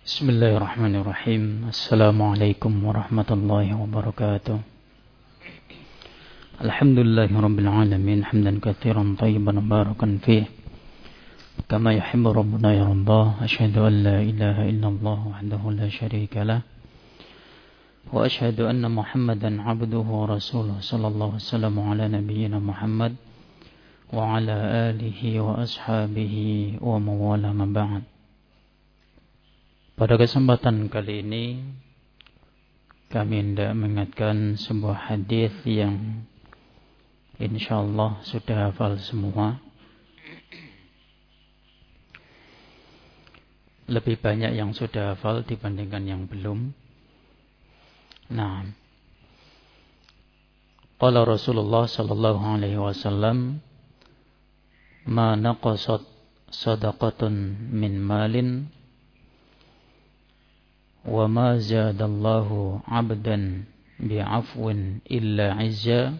Bismillahirrahmanirrahim. Assalamualaikum warahmatullahi wabarakatuh. Alhamdulillahirabbil alamin hamdan katsiran thayyiban mubarakan fih kama yuhibbu rabbuna yarda. Asyhadu an la ilaha illallah wahdahu la syarika lah wa asyhadu anna Muhammadan 'abduhu wa rasuluhu sallallahu alaihi wasallam ala nabiyyina Muhammad wa ala alihi wa ashabihi wa mawala ma ba'd. Pada kesempatan kali ini kami hendak mengingatkan sebuah hadis yang insyaallah sudah hafal semua. Lebih banyak yang sudah hafal dibandingkan yang belum. Nah, qala Rasulullah sallallahu alaihi wasallam, "Ma naqasat shadaqatun min malin wa ma zadallahu 'abdan bi'afwin illa 'izza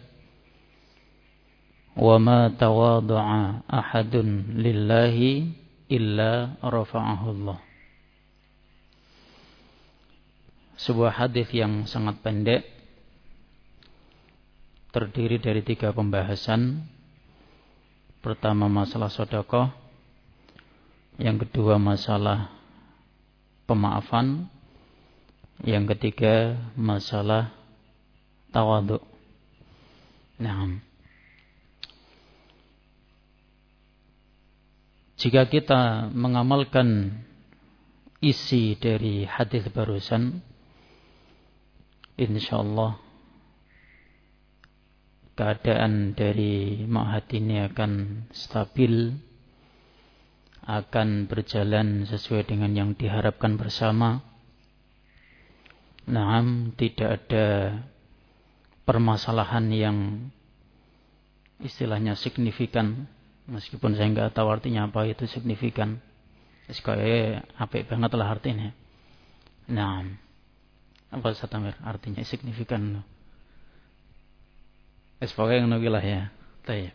wa ma tawadha'a ahadun lillahi illa rafa'ahu Allah." Sebuah hadis yang sangat pendek, terdiri dari 3 pembahasan. Pertama masalah sedekah, yang kedua masalah pemaafan, yang ketiga masalah tawadhu. Nah, jika kita mengamalkan isi dari hadis barusan, insyaallah keadaan dari ma'had ini akan stabil, akan berjalan sesuai dengan yang diharapkan bersama. Naam, tidak ada permasalahan yang istilahnya signifikan, meskipun saya nggak tahu artinya apa itu signifikan. Sekaya apik banget lah artinya. Naam, apa satamir artinya signifikan? Sebagai yang nabilah ya. Tayyib.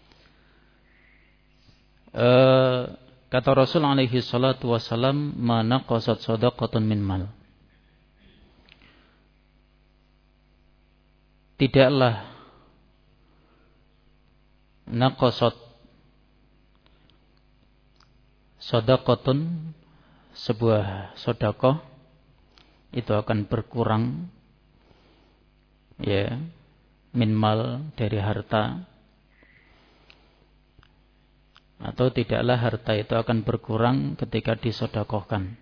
Kata Rasul alaihi salatu wassalam, "Ma naqasat shadaqatun min mal." Tidaklah naqasat shadaqatun, sebuah sedekah itu akan berkurang, ya, min mal, dari harta, atau tidaklah harta itu akan berkurang ketika disedekahkan.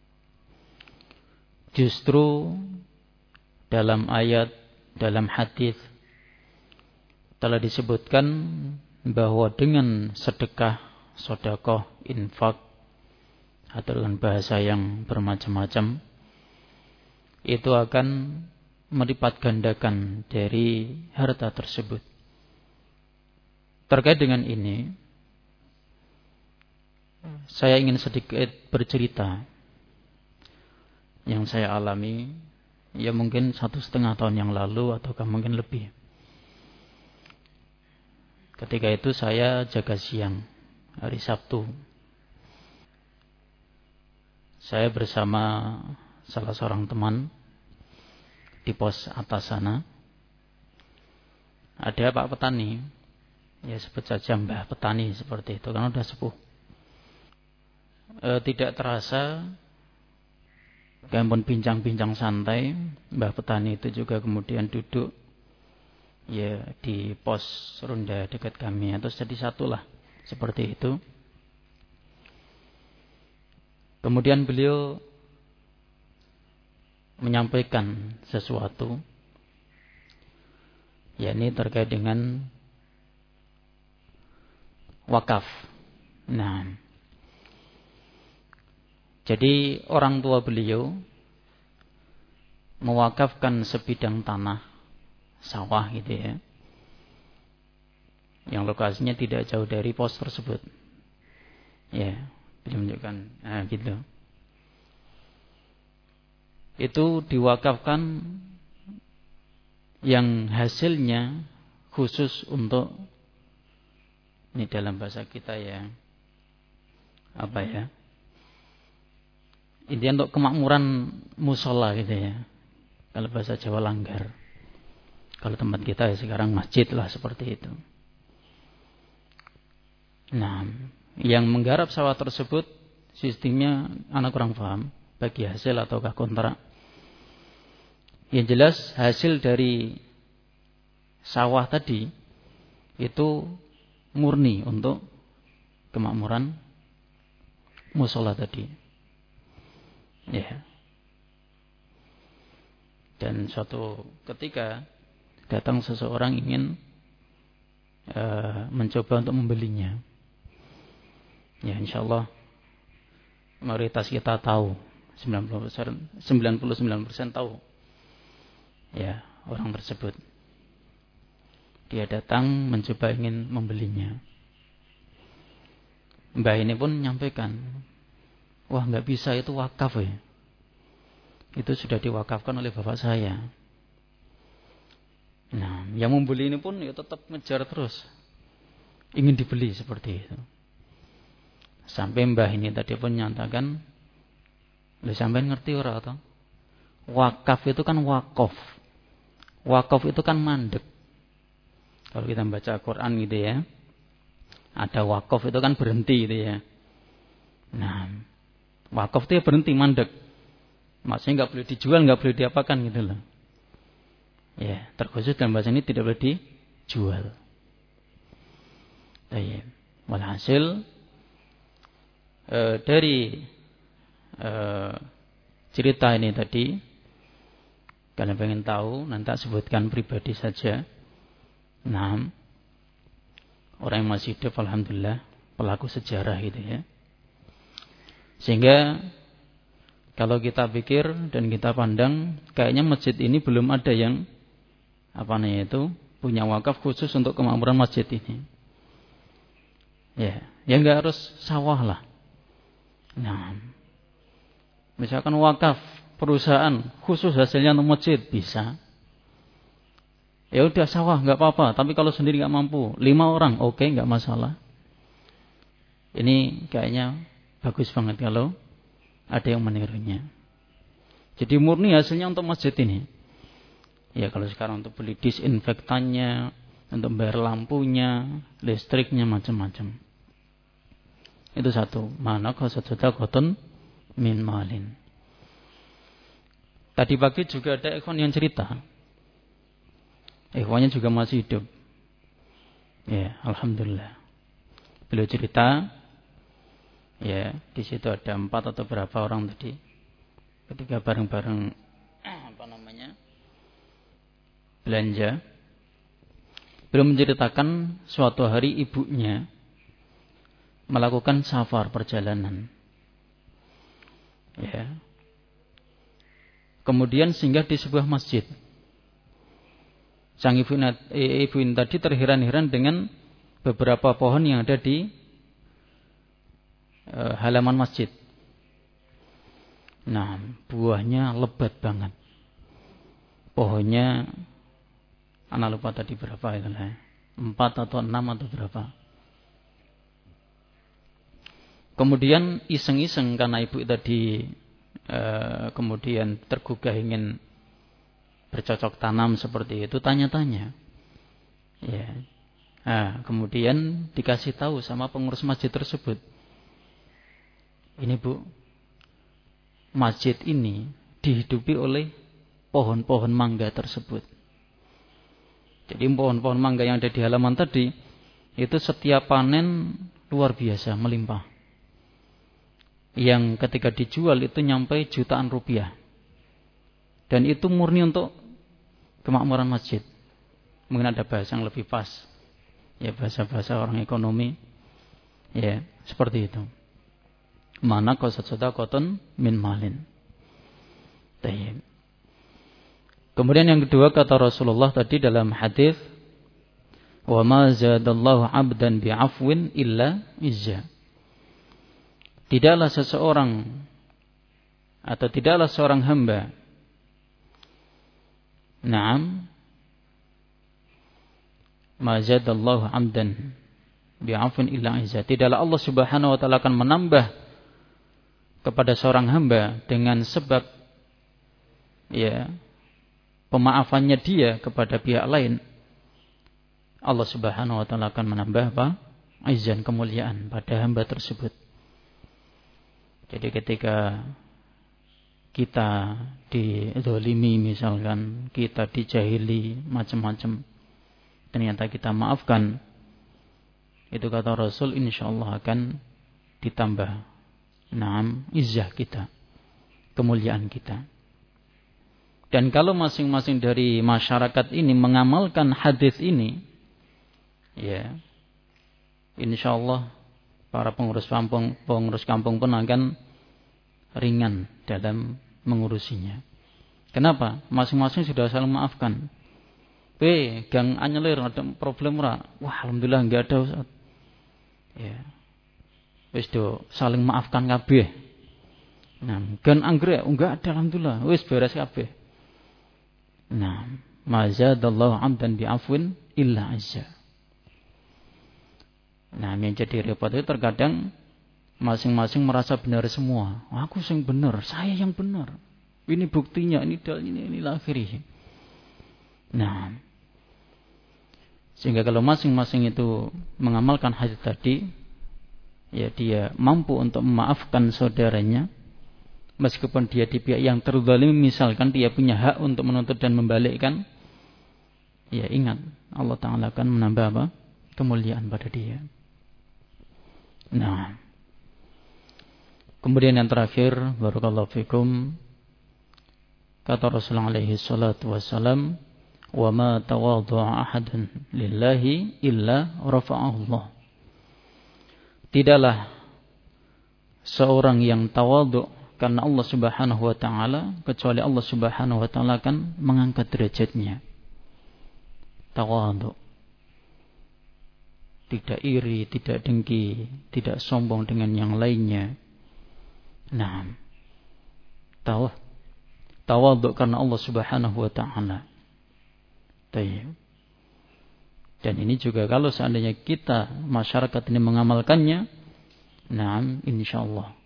Justru dalam ayat, dalam hadis telah disebutkan bahwa dengan sedekah, sedekah, infak, atau dengan bahasa yang bermacam-macam, itu akan melipat gandakan dari harta tersebut. Terkait dengan ini, saya ingin sedikit bercerita yang saya alami, ya mungkin 1,5 tahun yang lalu ataukah mungkin lebih. Ketika itu saya jaga siang hari Sabtu. Saya bersama salah seorang teman di pos atas sana. Ada Pak Petani, ya sebut saja Mbah Petani seperti itu, karena sudah sepuh. Tidak terasa, kami pun bincang-bincang santai. Mbah Petani itu juga kemudian duduk, ya, di pos ronda dekat kami, atau jadi satulah seperti itu. Kemudian beliau menyampaikan sesuatu, yakni terkait dengan wakaf. Nah, jadi orang tua beliau mewakafkan sebidang tanah, sawah gitu ya, yang lokasinya tidak jauh dari pos tersebut. Ya, beliau menunjukkan, nah gitu. Itu diwakafkan yang hasilnya khusus untuk, ini dalam bahasa kita ya, apa ya, Intinya untuk kemakmuran musola gitu ya. Kalau bahasa Jawa langgar. Kalau tempat kita ya sekarang masjid lah seperti itu. Nah, yang menggarap sawah tersebut sistemnya anak kurang paham, bagi hasil ataukah kontrak. Yang jelas hasil dari sawah tadi itu murni untuk kemakmuran musola tadi. Ya. Dan suatu ketika datang seseorang ingin mencoba untuk membelinya. Ya, insyaallah mayoritas kita tahu, 99% tahu. Ya, orang tersebut. Dia datang mencoba ingin membelinya. Mbah ini pun menyampaikan, wah nggak bisa, itu wakaf ya. Itu sudah diwakafkan oleh bapak saya. Nah, yang membeli ini pun ya tetap ngejar terus. Ingin dibeli seperti itu. Sampai mbah ini tadi pun nyatakan, "Lha sampean ngerti ora to? Wakaf itu kan wakof. Wakof itu kan mandek. Kalau kita baca Quran gitu ya. Ada wakof itu kan berhenti gitu ya. Nah, wakof itu ya berhenti, mandek. Maksudnya nggak boleh dijual, nggak boleh diapakan gitu loh. Ya, terkhusus dalam bahasa ini tidak boleh dijual. Baik. Walhasil dari cerita ini tadi, kalian pengen tahu, nanti sebutkan pribadi saja. Nah, orang yang masih hidup, alhamdulillah, pelaku sejarah itu ya. Sehingga kalau kita pikir dan kita pandang, kayaknya masjid ini belum ada yang punya wakaf khusus untuk kemakmuran masjid ini. Ya, nggak harus sawah lah. Nah, misalkan wakaf perusahaan khusus hasilnya untuk masjid bisa. Ya udah sawah nggak apa-apa. Tapi kalau sendiri nggak mampu, 5 orang oke, nggak masalah. Ini kayaknya bagus banget kalau ada yang menirunya. Jadi murni hasilnya untuk masjid ini. Ya kalau sekarang untuk beli disinfektannya, untuk bayar lampunya, listriknya, macam-macam. Itu satu. Mana sadaqatun min malin. Tadi pagi juga ada ikhwan yang cerita. Ikhwannya juga masih hidup. Ya, alhamdulillah. Beliau cerita, ya, di situ ada 4 atau berapa orang tadi. Ketika bareng-bareng belanja, beliau menceritakan suatu hari ibunya melakukan safar perjalanan. Ya. Kemudian singgah di sebuah masjid. Sang ibu ini tadi terheran-heran dengan beberapa pohon yang ada di halaman masjid. Nah, buahnya lebat banget. Pohonnya, anak lupa tadi berapa itu lah. 4 atau 6 atau berapa. Kemudian iseng-iseng karena ibu tadi kemudian tergugah ingin bercocok tanam seperti itu, tanya-tanya. Ya. Nah, kemudian dikasih tahu sama pengurus masjid tersebut. Ini Bu, masjid ini dihidupi oleh pohon-pohon mangga tersebut. Jadi pohon-pohon mangga yang ada di halaman tadi, itu setiap panen luar biasa, melimpah. Yang ketika dijual itu nyampe jutaan rupiah. Dan itu murni untuk kemakmuran masjid. Mungkin ada bahasa yang lebih pas. Ya, bahasa-bahasa orang ekonomi. Ya, seperti itu. Mana sadaqatun min malin. Tayyib. Kemudian yang kedua kata Rasulullah tadi dalam hadis, wa ma zadallahu 'abdan bi'afwin illa izza. Tidaklah seseorang atau tidaklah seorang hamba, na'am, ma zadallahu 'abdan bi'afwin illa izza. Tidaklah Allah Subhanahu wa taala akan menambah kepada seorang hamba dengan sebab ya pemaafannya dia kepada pihak lain, Allah Subhanahu wa taala akan menambah apa? Izan, kemuliaan pada hamba tersebut. Jadi ketika kita dizalimi misalkan, kita dijahili macam-macam, ternyata kita maafkan, itu kata Rasul insyaallah akan ditambah izzah kita, kemuliaan kita. Dan kalau masing-masing dari masyarakat ini mengamalkan hadis ini, ya, insyaallah para pengurus kampung pun akan ringan dalam mengurusinya. Kenapa? Masing-masing sudah saling maafkan. Gang anyelir ada problem ora? Wah, alhamdulillah enggak ada, Ustaz. Ya. Wis do saling maafkan kabeh. Gan anggrek enggak ada, alhamdulillah. Wis beres kabeh. Mazadallahu 'abdan bi'afwin illa 'azza. Yang jadi repot itu terkadang masing-masing merasa benar semua. Aku yang benar, saya yang benar. Ini buktinya, ini dalilnya, ini akhirnya. Sehingga kalau masing-masing itu mengamalkan hadis tadi, ya dia mampu untuk memaafkan saudaranya. Meskipun dia di pihak yang terzalimi, misalkan dia punya hak untuk menuntut dan membalikkan, ya ingat, Allah Ta'ala akan menambah apa? Kemuliaan pada dia. Kemudian yang terakhir, barakallahu fikum, kata Rasulullah alaihi salatu wassalam, wa ma tawadhu'a ahadun lillahi illa rafa'ahu Allah. Tidaklah seorang yang tawadhu' karena Allah Subhanahu wa taala, kecuali Allah Subhanahu wa taala akan mengangkat derajatnya. Tawadhu. Tidak iri, tidak dengki, tidak sombong dengan yang lainnya. Tawadhu karena Allah Subhanahu wa taala. Dan ini juga kalau seandainya kita masyarakat ini mengamalkannya, insyaallah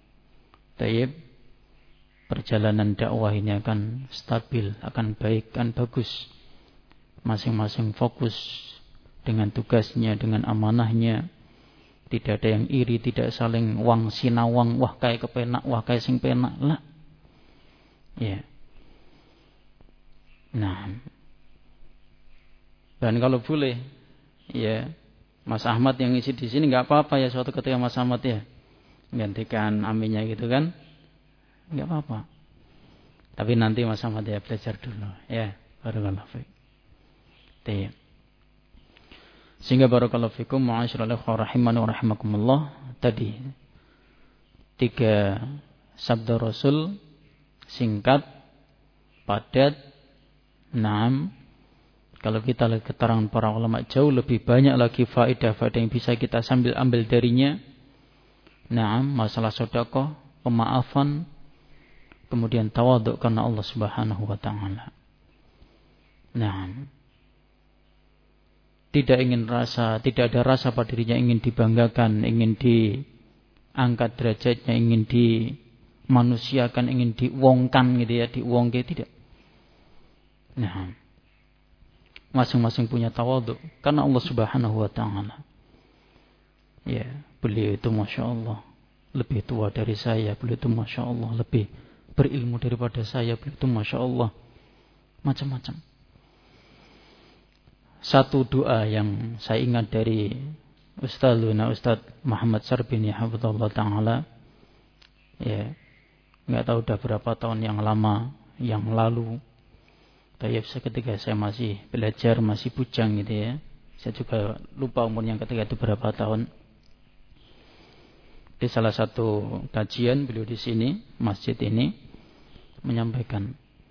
perjalanan dakwah ini akan stabil, akan baik, akan bagus. Masing-masing fokus dengan tugasnya, dengan amanahnya. Tidak ada yang iri, tidak saling wang sinawang, wah kayak kepenak, wah kayak sing penak lah. Ya. Dan kalau boleh, ya, Mas Ahmad yang isi di sini nggak apa-apa ya, suatu ketika Mas Ahmad ya gantikan aminnya gitu kan. Enggak apa-apa. Tapi nanti Mas Ahmad ya belajar dulu. Ya, barakallahu fiik. Sehingga barakallahu fikum ma'asyiral ikhwah rahimani wa rahimakumullah. Tadi 3 sabda Rasul singkat, padat. Kalau kita lihat keterangan para ulama jauh lebih banyak lagi faedah-faedah yang bisa kita ambil darinya. Masalah sedekah, pemaafan, kemudian tawadhu karena Allah Subhanahu wa taala. Tidak ada rasa pada dirinya ingin dibanggakan, ingin diangkat derajatnya, ingin dimanusiakan, ingin diwongkan gitu ya, diwongke, tidak. Masing-masing punya tawadhu karena Allah Subhanahu wa taala. Ya, beliau itu Masya Allah lebih tua dari saya, beliau itu Masya Allah lebih berilmu daripada saya, beliau itu Masya Allah macam-macam. Satu doa yang saya ingat dari Ustaz Muhammad Sarbini hafizahullah ta'ala, ya, nggak tahu udah berapa tahun yang lalu, ketika saya masih belajar, masih bujang gitu ya, saya juga lupa umurnya ketika itu berapa tahun. Di salah satu kajian beliau di sini, masjid ini, menyampaikan,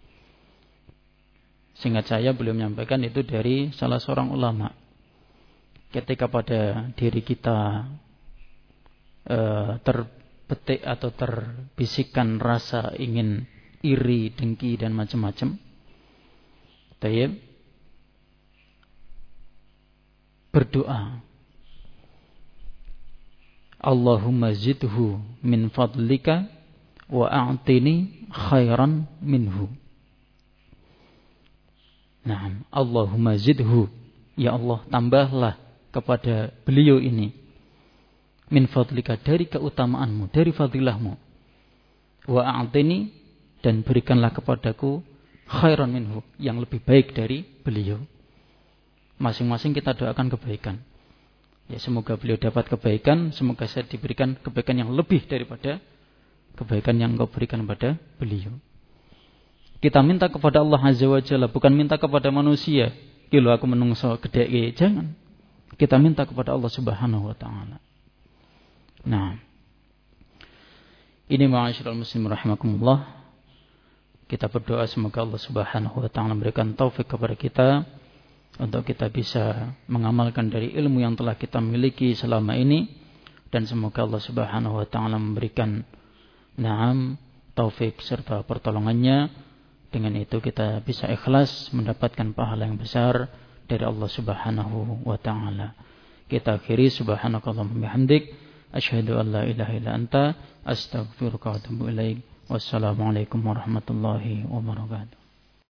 seingat saya beliau menyampaikan itu dari salah seorang ulama. Ketika pada diri kita terbetik atau terbisikkan rasa ingin iri, dengki dan macam-macam, berdoa, Allahumma zidhu min fadlika wa a'tini khairan minhu. Naam, Allahumma zidhu, ya Allah tambahlah kepada beliau ini min fadlika, dari keutamaanmu, dari fadilahmu, wa a'tini, dan berikanlah kepadaku khairan minhu, yang lebih baik dari beliau. Masing-masing kita doakan kebaikan. Ya, semoga beliau dapat kebaikan, semoga saya diberikan kebaikan yang lebih daripada kebaikan yang engkau berikan kepada beliau. Kita minta kepada Allah Azza wa Jalla, bukan minta kepada manusia. Kilo aku menungso gede, jangan. Kita minta kepada Allah Subhanahu wa taala. Nah, ini ma'asyiral muslimin rahimakumullah. Kita berdoa semoga Allah Subhanahu wa taala memberikan taufik kepada kita untuk kita bisa mengamalkan dari ilmu yang telah kita miliki selama ini, dan semoga Allah Subhanahu wa taala memberikan taufik serta pertolongannya. Dengan itu kita bisa ikhlas mendapatkan pahala yang besar dari Allah Subhanahu wa taala. Kita akhiri subhanakallahumma bihamdik asyhadu an la ilaha illa anta astaghfiruka wa atubu ilaik. Wassalamualaikum warahmatullahi wabarakatuh.